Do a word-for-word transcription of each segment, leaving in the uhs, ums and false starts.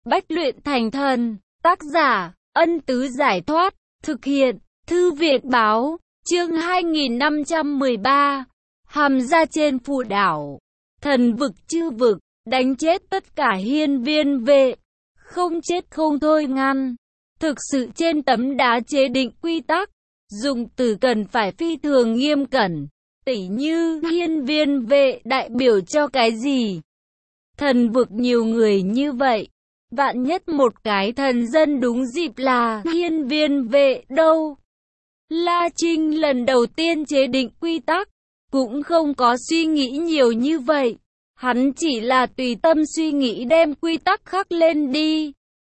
Bách luyện thành thần. Tác giả, Ân Tứ Giải Thoát. Thực hiện, Thư Việt Báo. Chương hai nghìn năm trăm mười ba. Hàm ra trên phù đảo. Thần vực chư vực, đánh chết tất cả hiên viên vệ. Không chết không thôi ngăn. Thực sự trên tấm đá chế định quy tắc, dùng từ cần phải phi thường nghiêm cẩn. Tỉ như hiên viên vệ đại biểu cho cái gì? Thần vực nhiều người như vậy, vạn nhất một cái thần dân đúng dịp là hiên viên vệ đâu. La Trinh lần đầu tiên chế định quy tắc, cũng không có suy nghĩ nhiều như vậy. Hắn chỉ là tùy tâm suy nghĩ đem quy tắc khắc lên đi.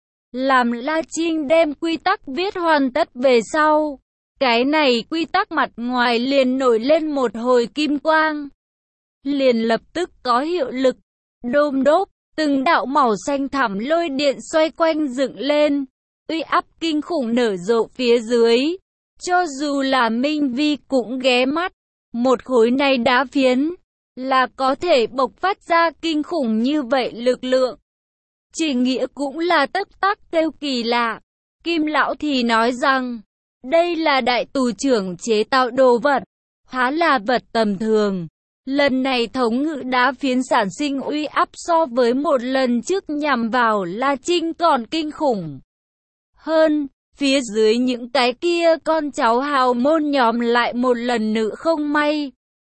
Làm La Trinh đem quy tắc viết hoàn tất về sau, cái này quy tắc mặt ngoài liền nổi lên một hồi kim quang, liền lập tức có hiệu lực. Đôm đốp, từng đạo màu xanh thẳm lôi điện xoay quanh dựng lên, uy áp kinh khủng nở rộ phía dưới. Cho dù là Minh Vi cũng ghé mắt, một khối này đá phiến là có thể bộc phát ra kinh khủng như vậy lực lượng. Chỉ nghĩa cũng là tất tắc kêu kỳ lạ. Kim lão thì nói rằng, đây là đại tù trưởng chế tạo đồ vật, há là vật tầm thường. Lần này thống ngự đá phiến sản sinh uy áp so với một lần trước nhằm vào La Trinh còn kinh khủng hơn. Phía dưới những cái kia con cháu hào môn nhóm lại một lần nữa không may.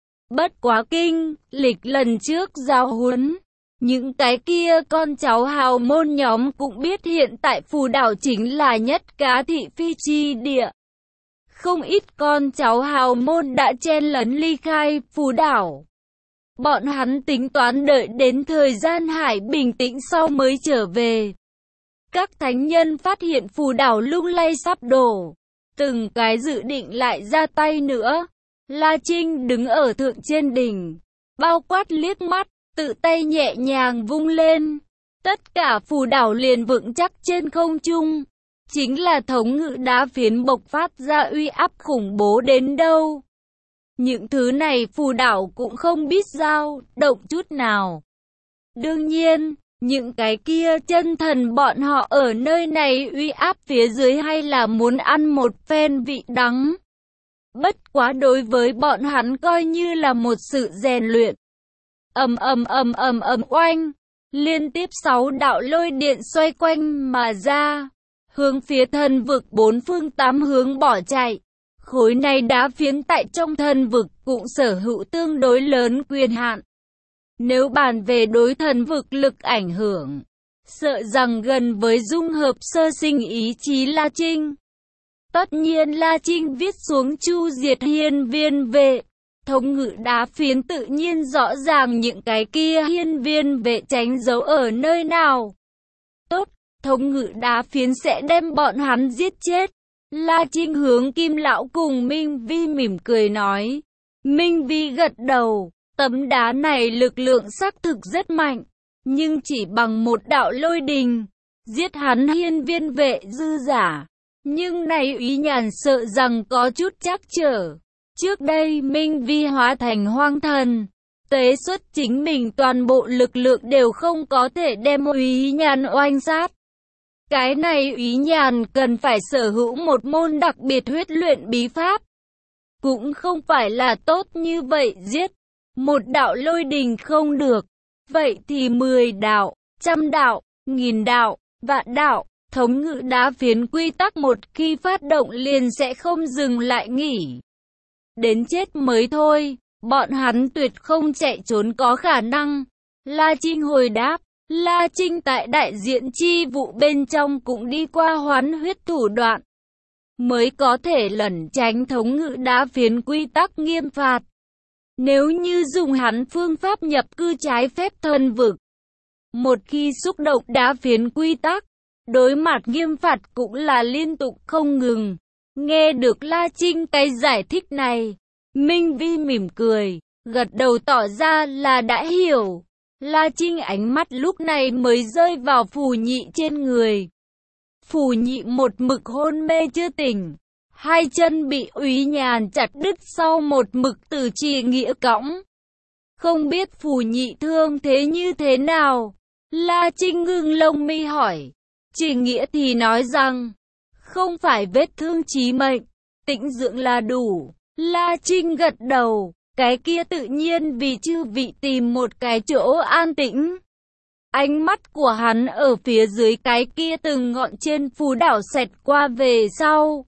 Bất quá kinh, lịch lần trước giao huấn, những cái kia con cháu hào môn nhóm cũng biết hiện tại phù đảo chính là nhất cá thị phi chi địa. Không ít con cháu hào môn đã chen lấn ly khai phù đảo. Bọn hắn tính toán đợi đến thời gian hải bình tĩnh sau mới trở về. Các thánh nhân phát hiện phù đảo lung lay sắp đổ, từng cái dự định lại ra tay nữa. La Trinh đứng ở thượng trên đỉnh, bao quát liếc mắt, tự tay nhẹ nhàng vung lên. Tất cả phù đảo liền vững chắc trên không trung. Chính là thống ngự đá phiến bộc phát ra uy áp khủng bố đến đâu. Những thứ này phù đảo cũng không biết dao động chút nào. Đương nhiên, những cái kia chân thần bọn họ ở nơi này uy áp phía dưới hay là muốn ăn một phen vị đắng. Bất quá đối với bọn hắn coi như là một sự rèn luyện. Ầm ầm ầm ầm ầm oanh, liên tiếp sáu đạo lôi điện xoay quanh mà ra, hướng phía thần vực bốn phương tám hướng bỏ chạy. Khối này đá phiến tại trong thần vực cũng sở hữu tương đối lớn quyền hạn. Nếu bàn về đối thần vực lực ảnh hưởng, sợ rằng gần với dung hợp sơ sinh ý chí La Trinh. Tất nhiên La Trinh viết xuống chu diệt hiên viên vệ. Thống ngự đá phiến tự nhiên rõ ràng những cái kia hiên viên vệ tránh giấu ở nơi nào. Tốt, thống ngự đá phiến sẽ đem bọn hắn giết chết. La Trinh hướng Kim lão cùng Minh Vi mỉm cười nói. Minh Vi gật đầu, tấm đá này lực lượng xác thực rất mạnh, nhưng chỉ bằng một đạo lôi đình, giết hắn hiên viên vệ dư giả. Nhưng này Úy Nhàn sợ rằng có chút trắc trở. Trước đây Minh Vi hóa thành hoang thần, tế xuất chính mình toàn bộ lực lượng đều không có thể đem Úy Nhàn oanh sát. Cái này Úy Nhàn cần phải sở hữu một môn đặc biệt huyết luyện bí pháp. Cũng không phải là tốt như vậy giết. Một đạo lôi đình không được. Vậy thì mười đạo, trăm đạo, nghìn đạo, vạn đạo. Thống ngự đá phiến quy tắc một khi phát động liền sẽ không dừng lại nghỉ. Đến chết mới thôi, bọn hắn tuyệt không chạy trốn có khả năng. La Trinh hồi đáp. La Trinh tại đại diện chi vụ bên trong cũng đi qua hoán huyết thủ đoạn, mới có thể lẩn tránh thống ngự đá phiến quy tắc nghiêm phạt. Nếu như dùng hắn phương pháp nhập cư trái phép thần vực, một khi xúc động đá phiến quy tắc, đối mặt nghiêm phạt cũng là liên tục không ngừng. Nghe được La Trinh cái giải thích này, Minh Vi mỉm cười, gật đầu tỏ ra là đã hiểu. La Trinh ánh mắt lúc này mới rơi vào Phù Nhị trên người. Phù Nhị một mực hôn mê chưa tỉnh, hai chân bị Úy Nhàn chặt đứt sau một mực từ trì nghĩa cõng. Không biết Phù Nhị thương thế như thế nào. La Trinh ngưng lông mi hỏi. Chỉ nghĩa thì nói rằng, không phải vết thương chí mệnh, tĩnh dưỡng là đủ. La Trinh gật đầu, cái kia tự nhiên vì chư vị tìm một cái chỗ an tĩnh. Ánh mắt của hắn ở phía dưới cái kia từng ngọn trên phù đảo xẹt qua về sau.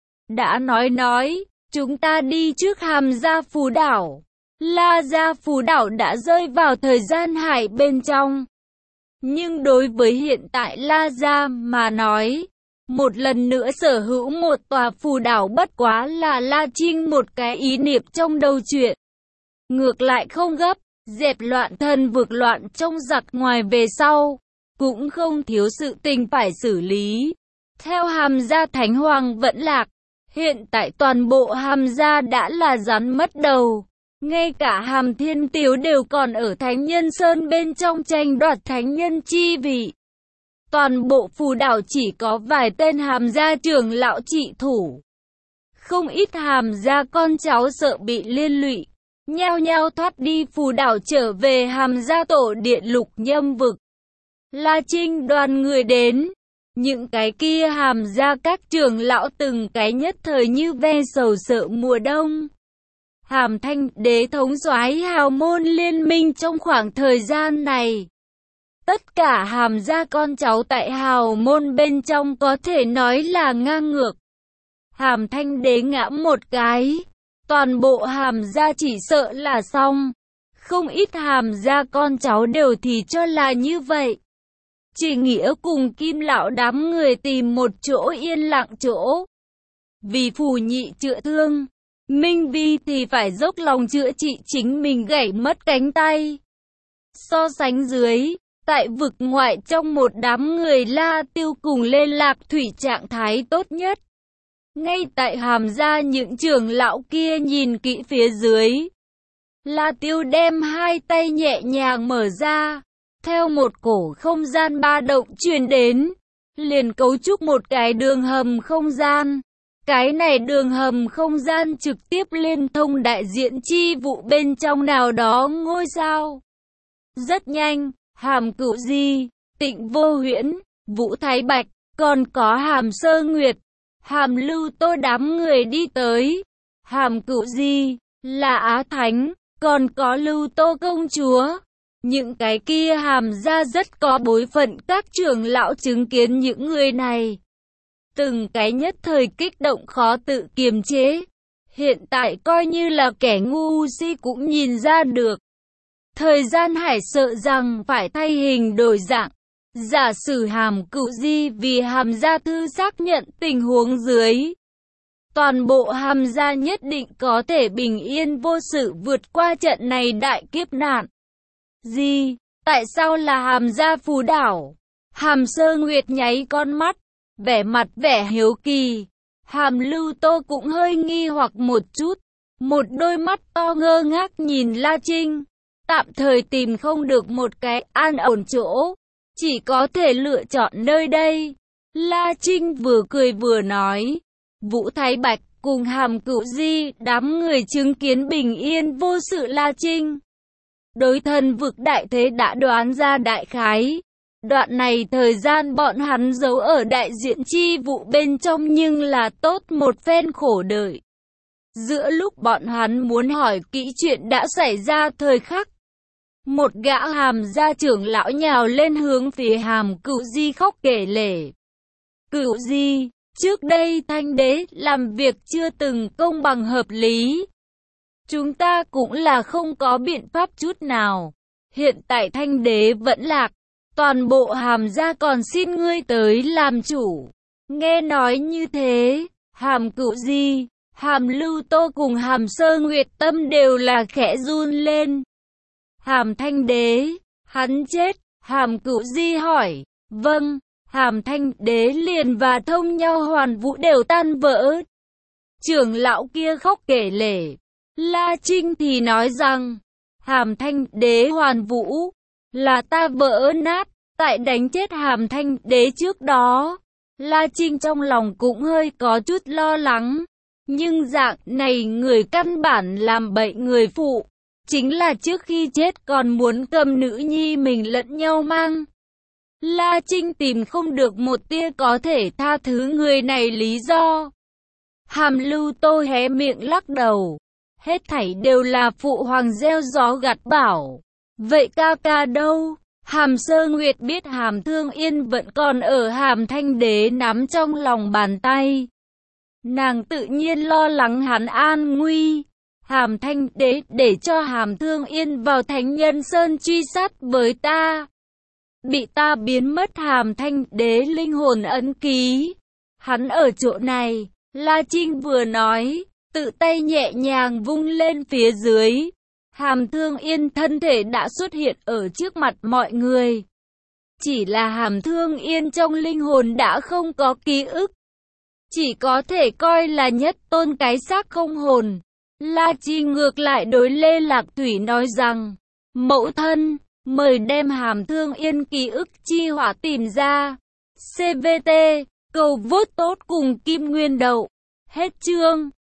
Đã nói nói, chúng ta đi trước Hàm Gia phù đảo. La Gia phù đảo đã rơi vào thời gian hải bên trong. Nhưng đối với hiện tại La Gia mà nói, một lần nữa sở hữu một tòa phù đảo bất quá là La Trinh một cái ý niệm trong đầu chuyện. Ngược lại không gấp, dẹp loạn thân vực loạn trong giặc ngoài về sau, cũng không thiếu sự tình phải xử lý. Theo Hàm Gia Thánh Hoàng vẫn lạc, hiện tại toàn bộ Hàm Gia đã là rắn mất đầu. Ngay cả Hàm Thiên Tiếu đều còn ở Thánh Nhân Sơn bên trong tranh đoạt thánh nhân chi vị. Toàn bộ phù đảo chỉ có vài tên Hàm Gia trưởng lão trị thủ. Không ít Hàm Gia con cháu sợ bị liên lụy, nhao nhao thoát đi phù đảo trở về Hàm Gia tổ điện Lục Nhâm vực. La Trinh đoàn người đến, những cái kia Hàm Gia các trưởng lão từng cái nhất thời như ve sầu sợ mùa đông. Hàm Thanh Đế thống soái hào môn liên minh trong khoảng thời gian này. Tất cả Hàm Gia con cháu tại hào môn bên trong có thể nói là ngang ngược. Hàm Thanh Đế ngã một cái, toàn bộ Hàm Gia chỉ sợ là xong. Không ít Hàm Gia con cháu đều thì cho là như vậy. Chỉ nghĩa cùng Kim lão đám người tìm một chỗ yên lặng chỗ. Vì Phù Nhị chữa thương, Minh Vi thì phải dốc lòng chữa trị chính mình gãy mất cánh tay. So sánh dưới, tại vực ngoại trong một đám người La Tiêu cùng lên Lạc Thủy trạng thái tốt nhất. Ngay tại Hàm Gia những trưởng lão kia nhìn kỹ phía dưới. La Tiêu đem hai tay nhẹ nhàng mở ra, theo một cổ không gian ba động truyền đến, liền cấu trúc một cái đường hầm không gian. Cái này đường hầm không gian trực tiếp liên thông đại diện chi vụ bên trong nào đó ngôi sao. Rất nhanh, Hàm Cửu Di, Tịnh Vô Huyễn, Vũ Thái Bạch, còn có Hàm Sơ Nguyệt, Hàm Lưu Tô đám người đi tới. Hàm Cửu Di là Á Thánh, còn có Lưu Tô công chúa. Những cái kia Hàm Gia rất có bối phận, các trưởng lão chứng kiến những người này. Từng cái nhất thời kích động khó tự kiềm chế. Hiện tại coi như là kẻ ngu si cũng nhìn ra được. Thời gian hải sợ rằng phải thay hình đổi dạng. Giả sử Hàm Cửu Di vì Hàm Gia thư xác nhận tình huống dưới. Toàn bộ Hàm Gia nhất định có thể bình yên vô sự vượt qua trận này đại kiếp nạn. Gì? Tại sao là Hàm Gia phù đảo? Hàm Sơ Nguyệt nháy con mắt, vẻ mặt vẻ hiếu kỳ. Hàm Lưu Tô cũng hơi nghi hoặc một chút, một đôi mắt to ngơ ngác nhìn La Trinh, tạm thời tìm không được một cái an ổn chỗ, chỉ có thể lựa chọn nơi đây. La Trinh vừa cười vừa nói, Vũ Thái Bạch cùng Hàm Cửu Di đám người chứng kiến bình yên vô sự La Trinh. Đối thần vực đại thế đã đoán ra đại khái. Đoạn này thời gian bọn hắn giấu ở đại diện chi vụ bên trong nhưng là tốt một phen khổ đợi. Giữa lúc bọn hắn muốn hỏi kỹ chuyện đã xảy ra thời khắc, một gã Hàm Gia trưởng lão nhào lên hướng phía Hàm Cửu Di khóc kể lể. Cửu Di, trước đây Thanh Đế làm việc chưa từng công bằng hợp lý. Chúng ta cũng là không có biện pháp chút nào. Hiện tại Thanh Đế vẫn lạc, toàn bộ Hàm Gia còn xin ngươi tới làm chủ. Nghe nói như thế, Hàm Cửu Di, Hàm Lưu Tô cùng Hàm Sơ Nguyệt tâm đều là khẽ run lên. Hàm Thanh Đế, hắn chết? Hàm Cửu Di hỏi. Vâng. Hàm Thanh Đế liền và Thông Nhau Hoàn Vũ đều tan vỡ. Trưởng lão kia khóc kể lể. La Trinh thì nói rằng, Hàm Thanh Đế Hoàn Vũ là ta vỡ nát, tại đánh chết Hàm Thanh Đế trước đó. La Trinh trong lòng cũng hơi có chút lo lắng, nhưng dạng này người căn bản làm bậy người phụ, chính là trước khi chết còn muốn cầm nữ nhi mình lẫn nhau mang. La Trinh tìm không được một tia có thể tha thứ người này lý do. Hàm Lưu Tô hé miệng lắc đầu. Hết thảy đều là phụ hoàng gieo gió gặt bão. Vậy ca ca đâu? Hàm Sơ Nguyệt biết Hàm Thương Yên vẫn còn ở Hàm Thanh Đế nắm trong lòng bàn tay. Nàng tự nhiên lo lắng hắn an nguy. Hàm Thanh Đế để cho Hàm Thương Yên vào Thánh Nhân Sơn truy sát với ta. Bị ta biến mất Hàm Thanh Đế linh hồn ấn ký. Hắn ở chỗ này. La Trinh vừa nói, tự tay nhẹ nhàng vung lên phía dưới. Hàm Thương Yên thân thể đã xuất hiện ở trước mặt mọi người. Chỉ là Hàm Thương Yên trong linh hồn đã không có ký ức. Chỉ có thể coi là nhất tôn cái xác không hồn. La Trinh ngược lại đối Lê Lạc Thủy nói rằng, mẫu thân, mời đem Hàm Thương Yên ký ức chi hỏa tìm ra. xê vê tê, cầu vote tốt cùng Kim Nguyên Đậu. Hết chương.